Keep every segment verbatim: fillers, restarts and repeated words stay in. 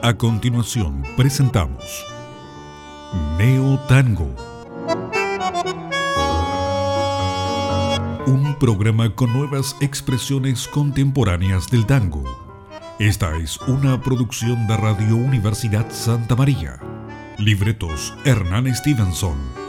A continuación presentamos Neo Tango, un programa con nuevas expresiones contemporáneas del tango. Esta es una producción de Radio Universidad Santa María. Libretos Hernán Stevenson.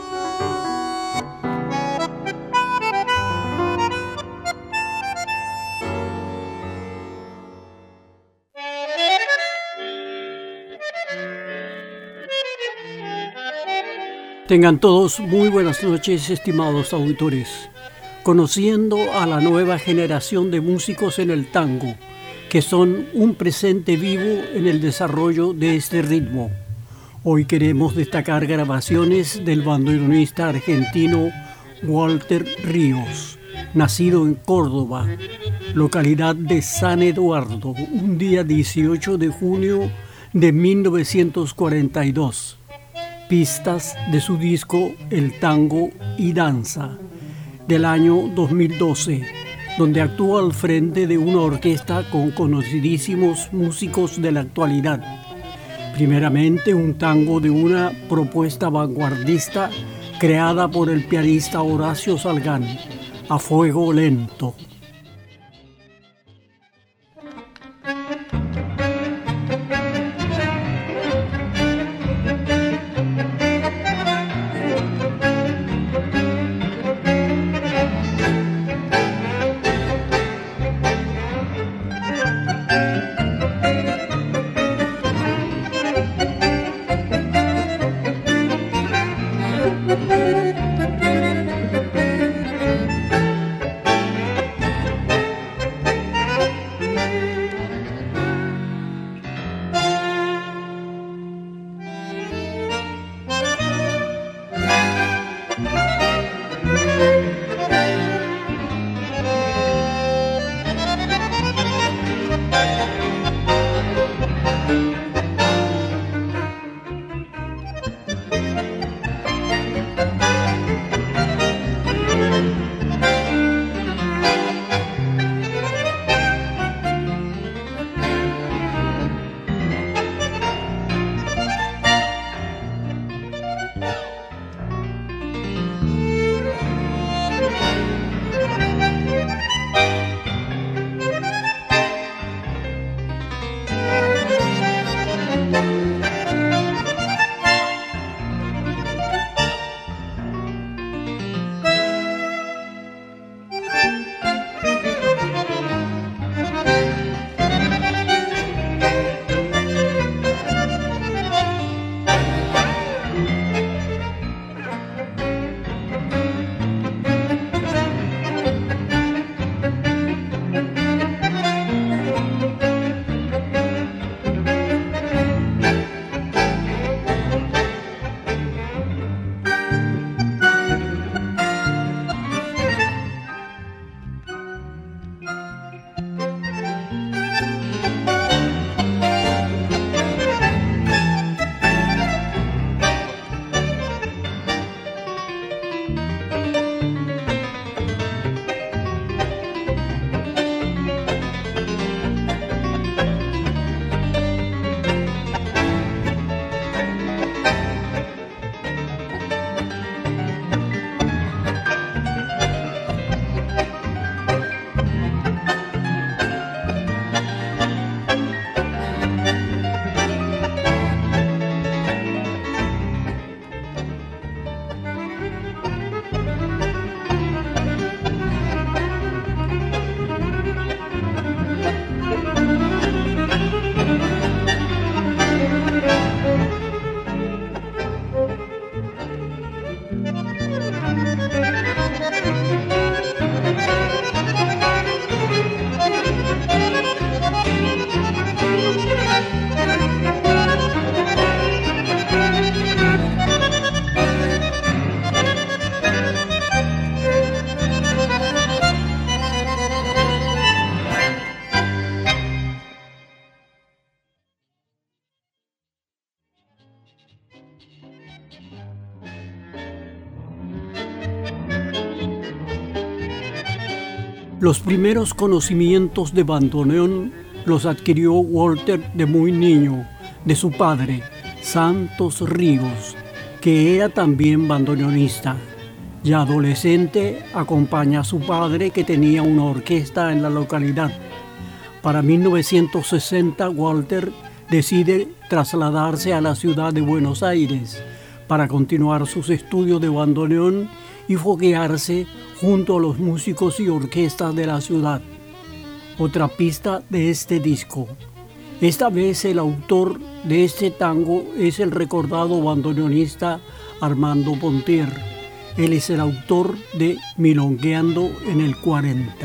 Tengan todos muy buenas noches, estimados auditores. Conociendo a la nueva generación de músicos en el tango, que son un presente vivo en el desarrollo de este ritmo. Hoy queremos destacar grabaciones del bandoneonista argentino Walter Ríos, nacido en Córdoba, localidad de San Eduardo, un día dieciocho de junio de mil novecientos cuarenta y dos. Pistas de su disco El Tango y Danza, del año dos mil doce, donde actúa al frente de una orquesta con conocidísimos músicos de la actualidad. Primeramente, un tango de una propuesta vanguardista creada por el pianista Horacio Salgán, A Fuego Lento. Los primeros conocimientos de bandoneón los adquirió Walter de muy niño, de su padre, Santos Ríos, que era también bandoneonista. Ya adolescente, acompaña a su padre, que tenía una orquesta en la localidad. Para mil novecientos sesenta, Walter decide trasladarse a la ciudad de Buenos Aires para continuar sus estudios de bandoneón y foguearse junto a los músicos y orquestas de la ciudad. Otra pista de este disco. Esta vez el autor de este tango es el recordado bandoneonista Armando Pontier. Él es el autor de Milongueando en el cuarenta.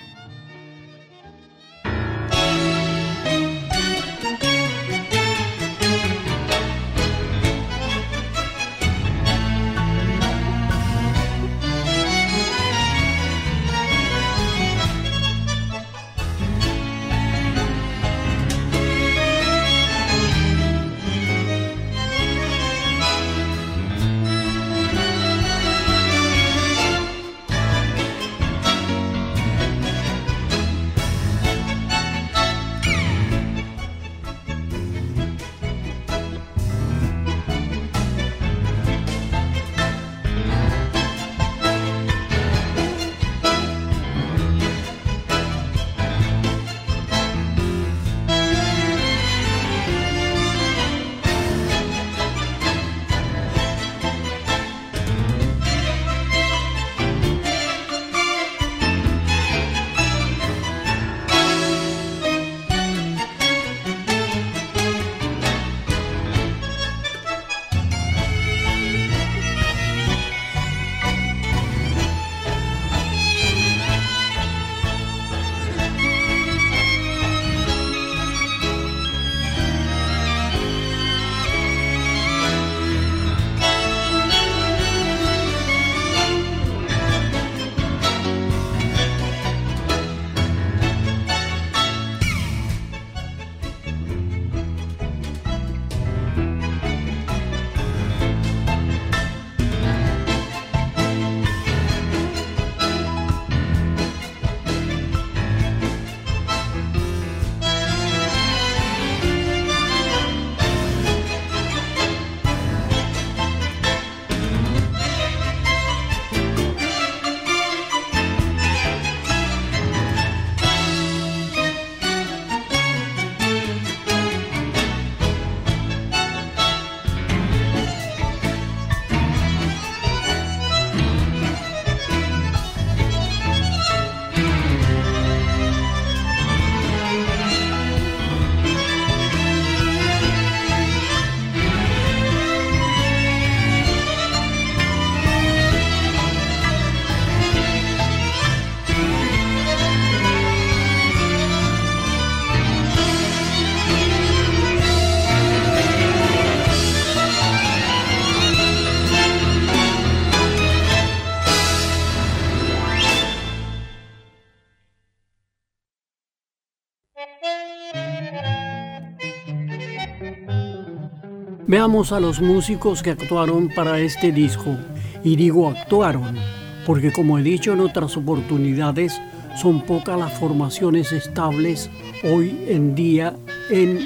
Veamos a los músicos que actuaron para este disco. Y digo actuaron, porque como he dicho en otras oportunidades, son pocas las formaciones estables hoy en día en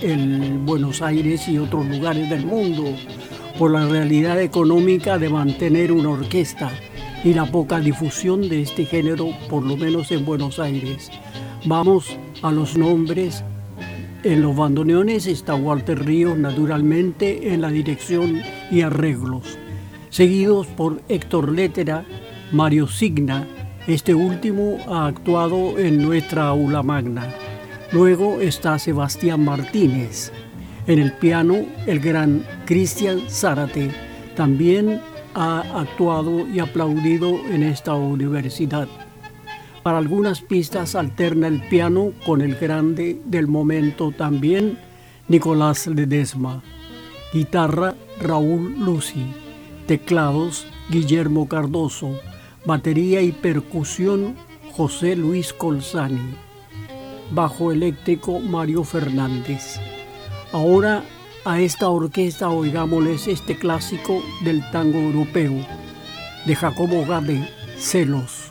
el Buenos Aires y otros lugares del mundo, por la realidad económica de mantener una orquesta y la poca difusión de este género, por lo menos en Buenos Aires. Vamos a los nombres. En los bandoneones está Walter Ríos, naturalmente, en la dirección y arreglos, seguidos por Héctor Lettera, Mario Signa. Este último ha actuado en nuestra aula magna. Luego está Sebastián Martínez. En el piano, el gran Cristian Zárate también ha actuado y aplaudido en esta universidad. Para algunas pistas alterna el piano con el grande del momento también, Nicolás Ledesma. Guitarra, Raúl Lucy. Teclados, Guillermo Cardoso. Batería y percusión, José Luis Colzani. Bajo eléctrico, Mario Fernández. Ahora a esta orquesta oigámosles este clásico del tango europeo, de Jacobo Gade, Celos.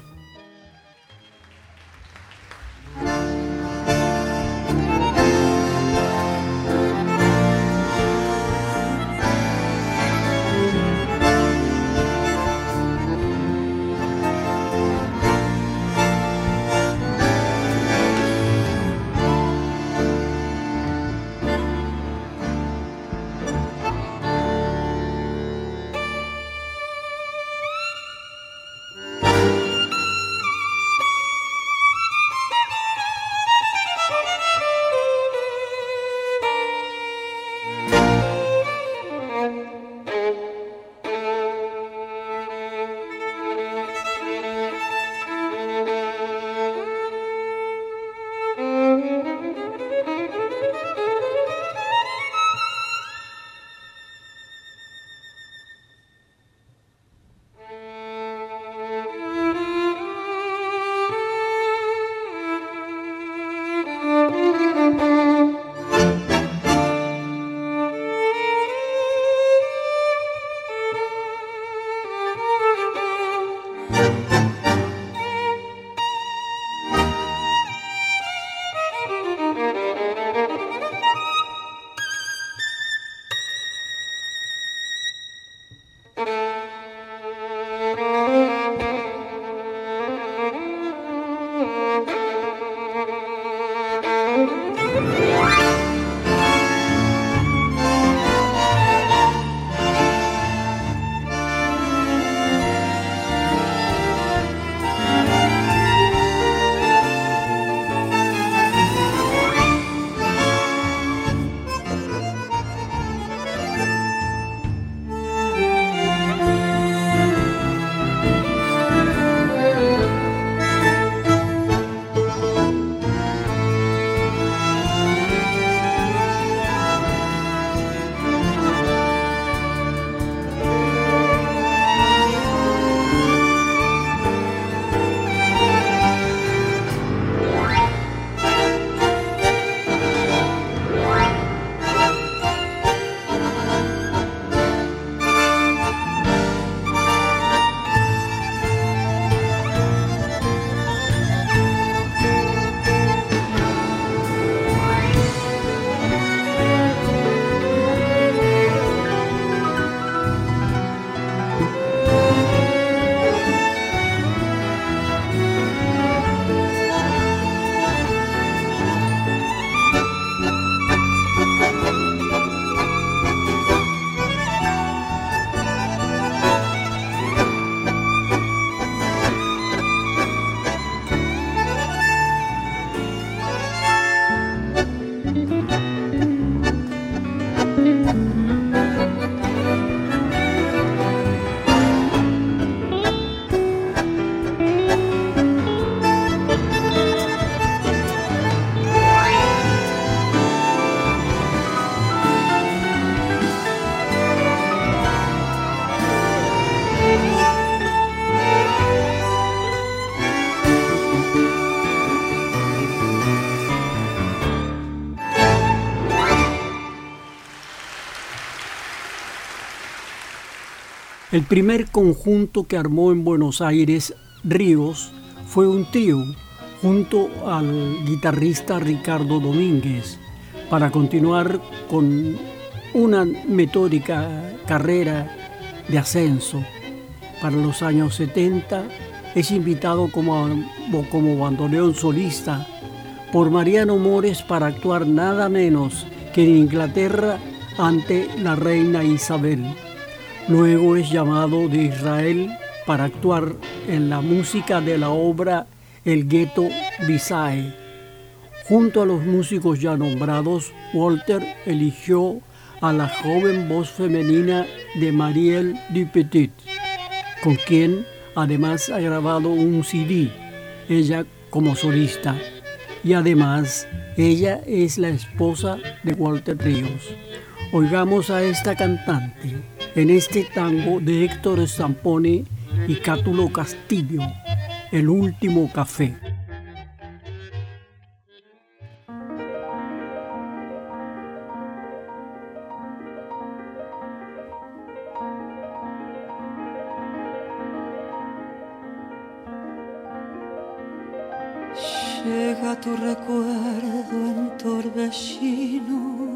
El primer conjunto que armó en Buenos Aires Ríos fue un trío junto al guitarrista Ricardo Domínguez para continuar con una metódica carrera de ascenso. Para los años setenta es invitado como, como bandoneón solista por Mariano Mores para actuar nada menos que en Inglaterra ante la reina Isabel. Luego es llamado de Israel para actuar en la música de la obra El Ghetto Bisae. Junto a los músicos ya nombrados, Walter eligió a la joven voz femenina de Marielle Dupetit, con quien además ha grabado un C D, ella como solista, y además ella es la esposa de Walter Ríos. Oigamos a esta cantante en este tango de Héctor Stampone y Cátulo Castillo, El último café. Llega tu recuerdo en torbellino,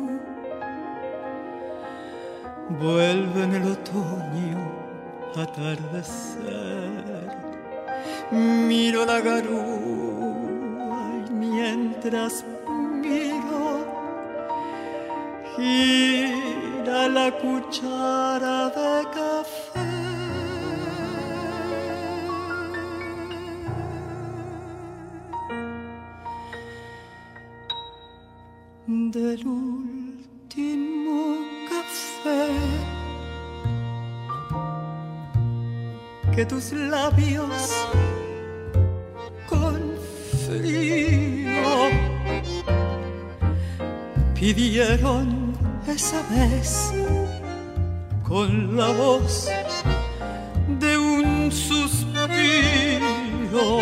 vuelve en el otoño atardecer. Miro la garúa y mientras miro gira la cuchara de café. Del último café que tus labios con frío pidieron esa vez con la voz de un suspiro.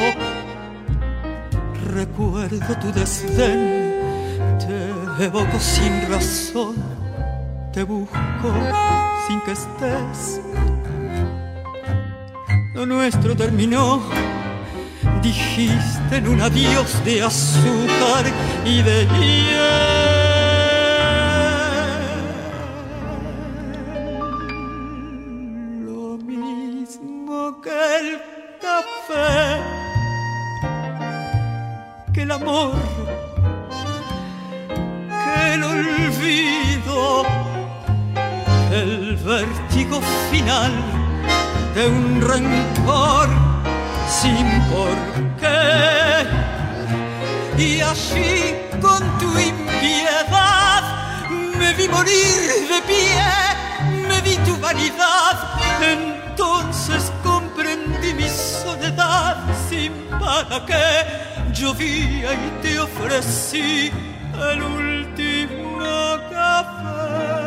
Recuerdo tu desdén, te evoco sin razón, te busco sin que estés. lo nuestro terminó. Dijiste en un adiós de azúcar y de hiel. Lo mismo que el café, que el amor, que el olvido, el vértigo final de un rencor sin por qué. Y así con tu impiedad me vi morir de pie, me di tu vanidad. Entonces comprendí mi soledad sin para qué. Llovía y te ofrecí el último café.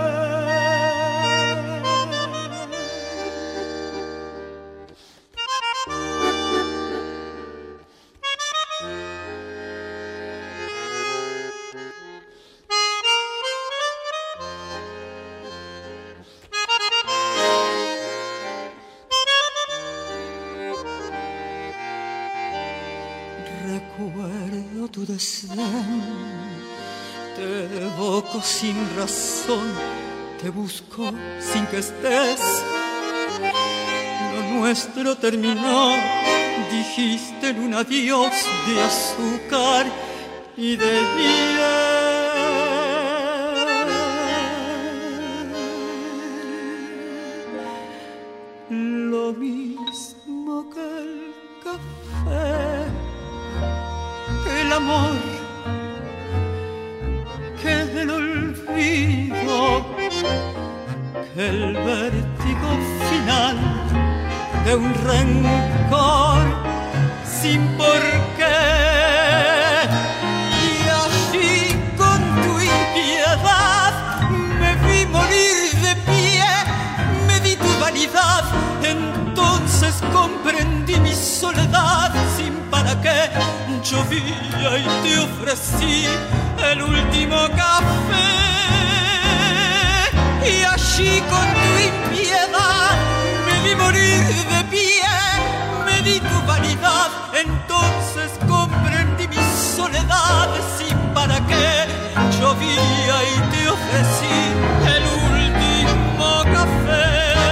Recuerdo tu desdén, te evoco sin razón, te busco sin que estés. Lo nuestro terminó, dijiste en un adiós de azúcar y de hiel. Lo mismo que el café, que el amor, que el olvido, que el vértigo final de un rencor sin por qué. Y así con tu impiedad me vi morir de pie, me di tu vanidad. Entonces comprendí mi soledad sin para qué. Llovía y te ofrecí el último café. Y allí con tu impiedad me vi morir de pie, me di tu vanidad. Entonces comprendí mi soledad sin para qué. Llovía y te ofrecí el último café.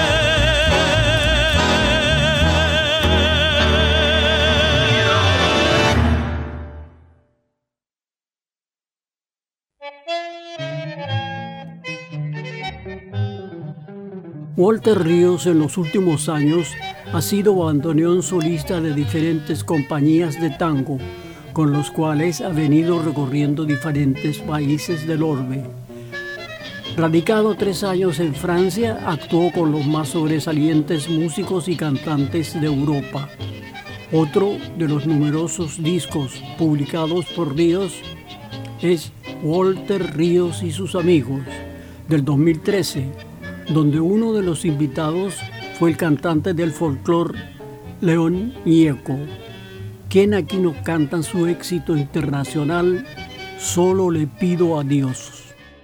Walter Ríos en los últimos años ha sido bandoneón solista de diferentes compañías de tango, con los cuales ha venido recorriendo diferentes países del orbe. Radicado tres años en Francia, actuó con los más sobresalientes músicos y cantantes de Europa. Otro de los numerosos discos publicados por Ríos es Walter Ríos y sus amigos, del dos mil trece, donde uno de los invitados fue el cantante del folclore León Gieco, quien aquí nos canta su éxito internacional Solo le pido a Dios.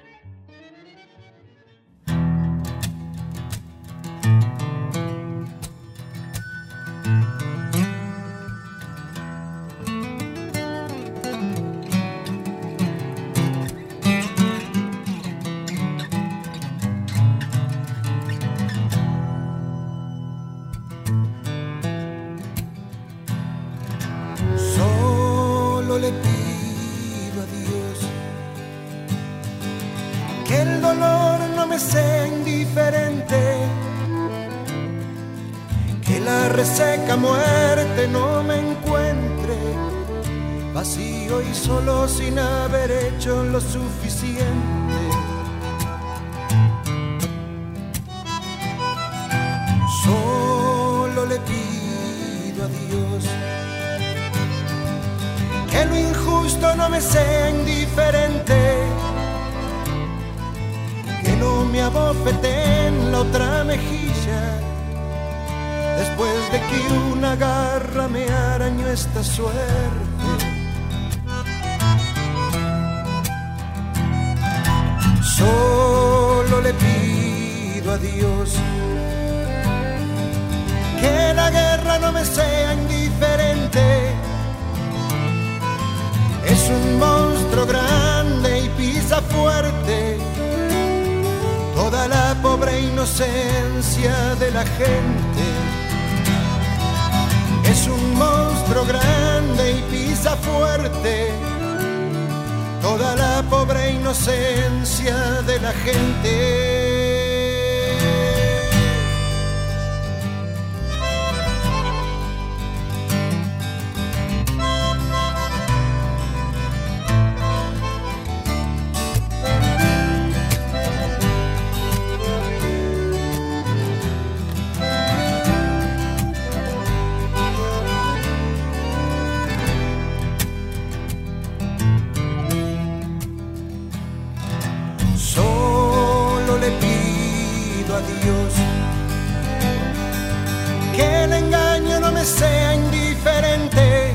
Le pido a Dios que el dolor no me sea indiferente, que la reseca muerte no me encuentre vacío y solo sin haber hecho lo suficiente. Solo le pido a Dios que lo injusto no me sea indiferente, que no me abofete en la otra mejilla, después de que una garra me arañó esta suerte. Solo le pido a Dios que la guerra no me sea indiferente. Es un monstruo grande y pisa fuerte toda la pobre inocencia de la gente. Es un monstruo grande y pisa fuerte toda la pobre inocencia de la gente. Dios, que el engaño no me sea indiferente.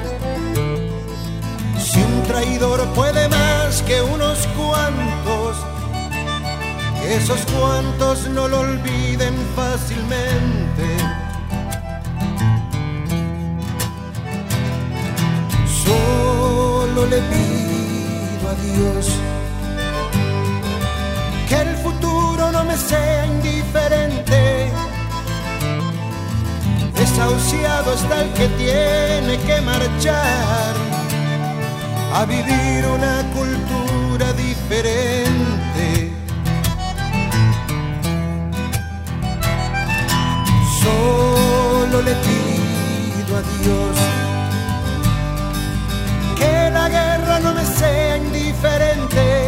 Si un traidor puede más que unos cuantos, que esos cuantos no lo olviden fácilmente. Solo le pido a Dios que el futuro no me sea indiferente. Desahuciado está el que tiene que marchar a vivir una cultura diferente. Solo le pido a Dios que la guerra no me sea indiferente.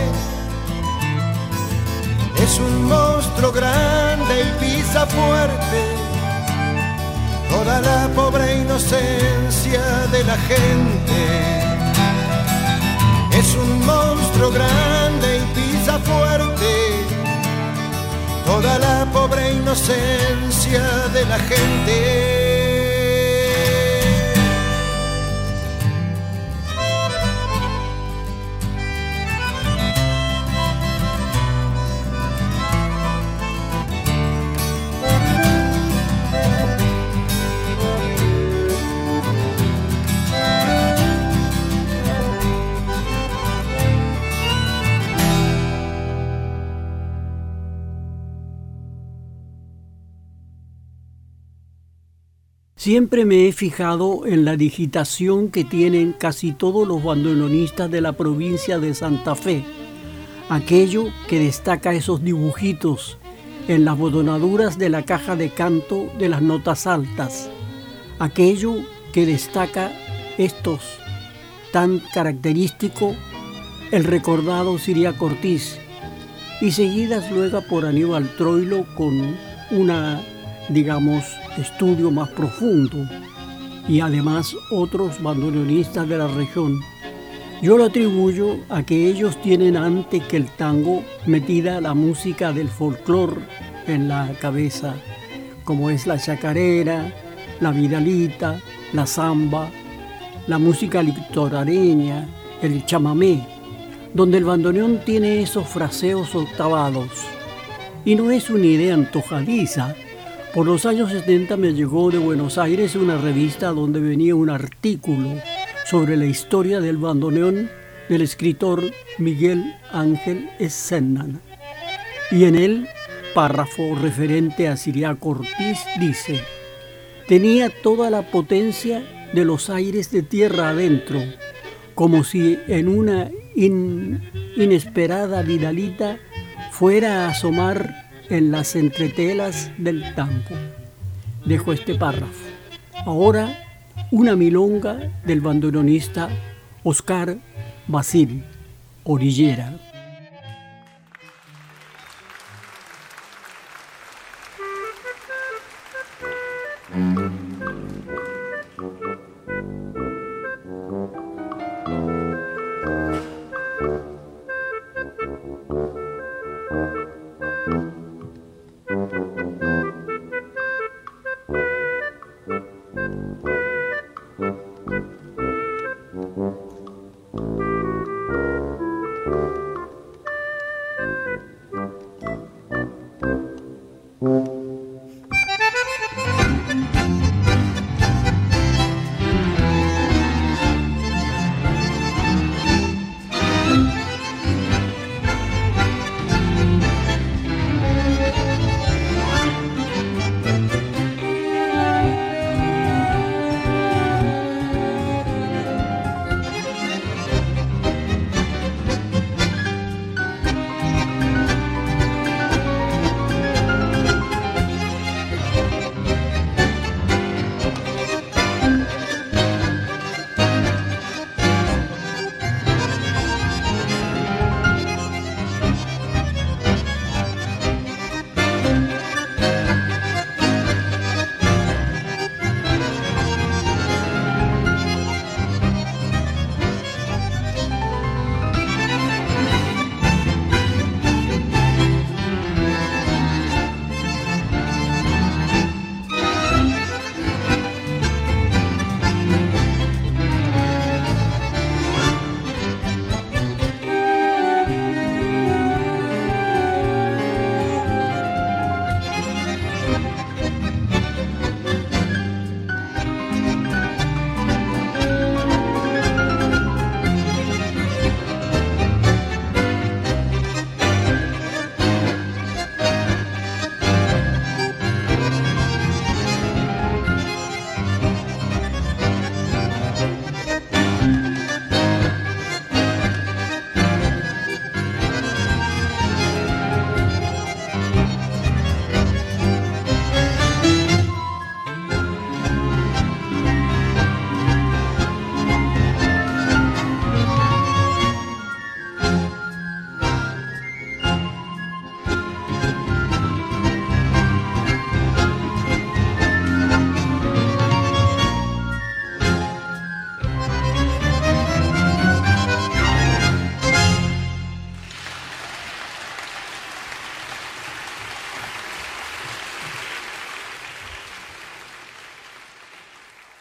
Es un monstruo grande y pisa fuerte toda la pobre inocencia de la gente. Es un monstruo grande y pisa fuerte toda la pobre inocencia de la gente. Siempre me he fijado en la digitación que tienen casi todos los bandoneonistas de la provincia de Santa Fe. Aquello que destaca esos dibujitos en las botonaduras de la caja de canto de las notas altas. Aquello que destaca estos tan característico, el recordado Ciriaco Ortiz, y seguidas luego por Aníbal Troilo con una, digamos, estudio más profundo, y además otros bandoneonistas de la región. Yo lo atribuyo a que ellos tienen antes que el tango metida la música del folclore en la cabeza, como es la chacarera, la vidalita, la samba, la música litoraleña, el chamamé, donde el bandoneón tiene esos fraseos octavados. Y no es una idea antojadiza. Por los años setenta me llegó de Buenos Aires una revista donde venía un artículo sobre la historia del bandoneón del escritor Miguel Ángel Essennan. Y en el párrafo referente a Ciriaco Ortiz dice: tenía toda la potencia de los aires de tierra adentro, como si en una in, inesperada vidalita fuera a asomar en las entretelas del tango. Dejo este párrafo. Ahora, una milonga del bandoneonista Oscar Basil Orillera.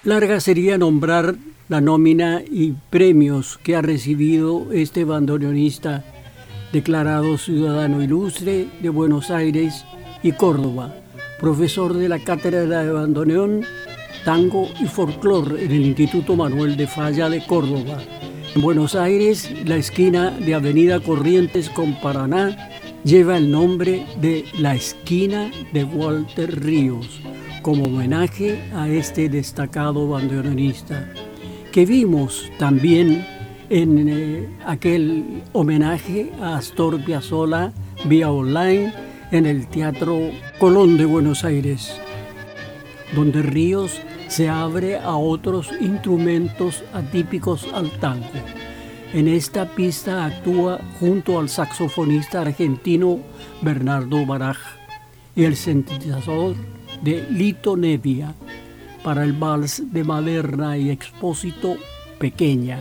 Larga sería nombrar la nómina y premios que ha recibido este bandoneonista, declarado ciudadano ilustre de Buenos Aires y Córdoba, profesor de la cátedra de bandoneón, tango y folclore en el Instituto Manuel de Falla de Córdoba. En Buenos Aires, la esquina de Avenida Corrientes con Paraná lleva el nombre de la esquina de Walter Ríos, como homenaje a este destacado bandoneonista, que vimos también en eh, aquel homenaje a Astor Piazzolla vía online en el Teatro Colón de Buenos Aires, donde Ríos se abre a otros instrumentos atípicos al tango. En esta pista actúa junto al saxofonista argentino Bernardo Baraj y el sintetizador de Lito Nebbia para el vals de Maderna y Expósito Pequeña.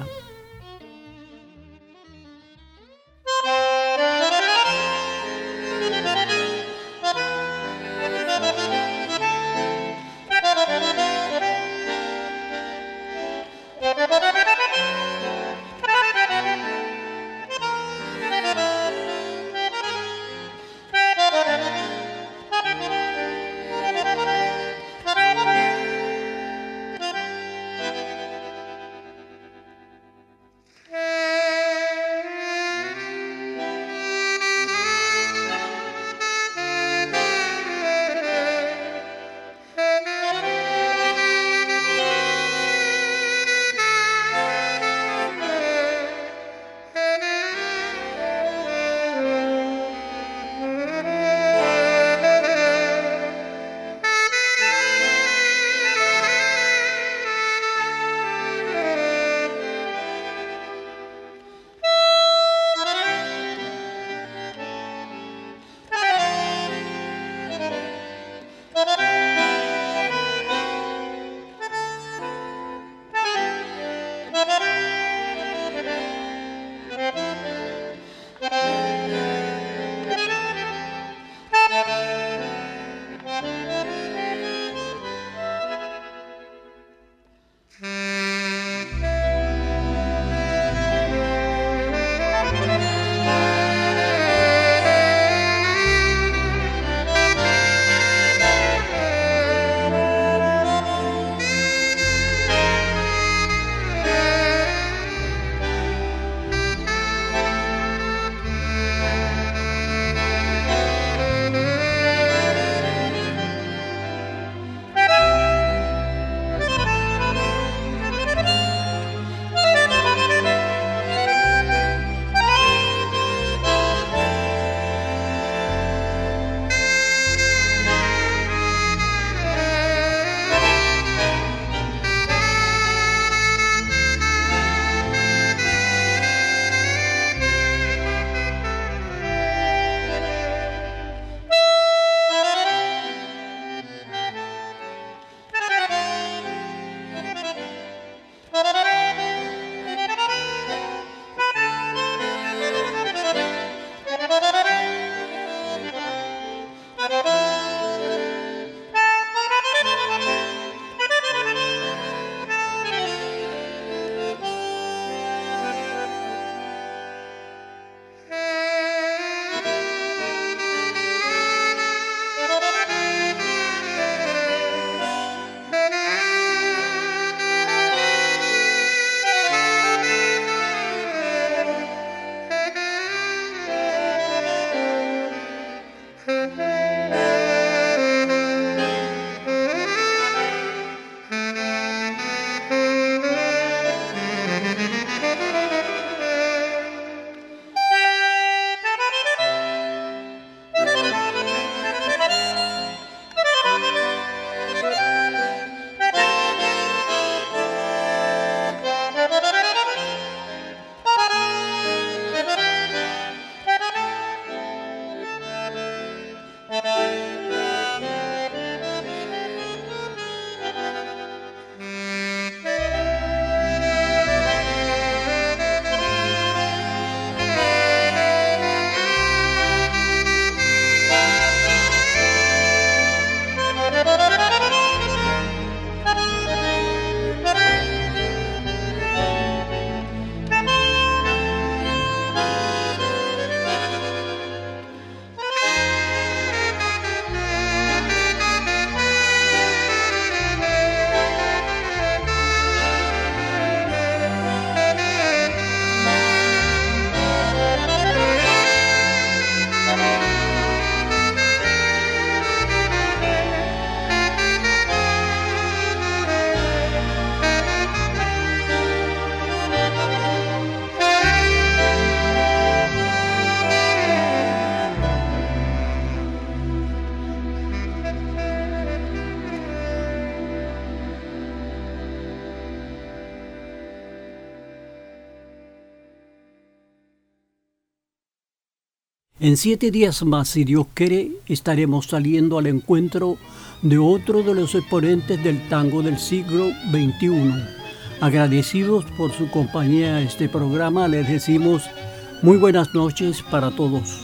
En siete días más, si Dios quiere, estaremos saliendo al encuentro de otro de los exponentes del tango del siglo veintiuno. Agradecidos por su compañía a este programa, les decimos muy buenas noches para todos.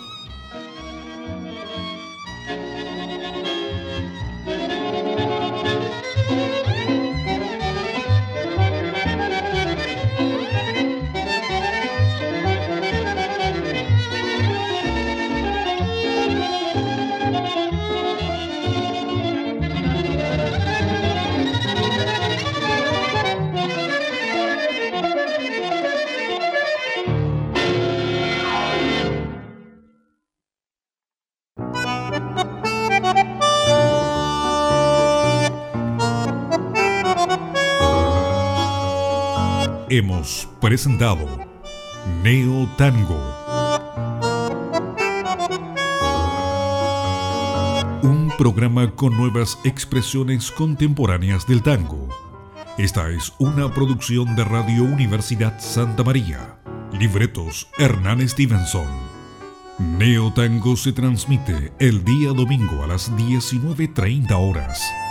Hemos presentado Neo Tango, un programa con nuevas expresiones contemporáneas del tango. Esta es una producción de Radio Universidad Santa María. Libretos Hernán Stevenson. Neo Tango se transmite el día domingo a las diecinueve treinta horas.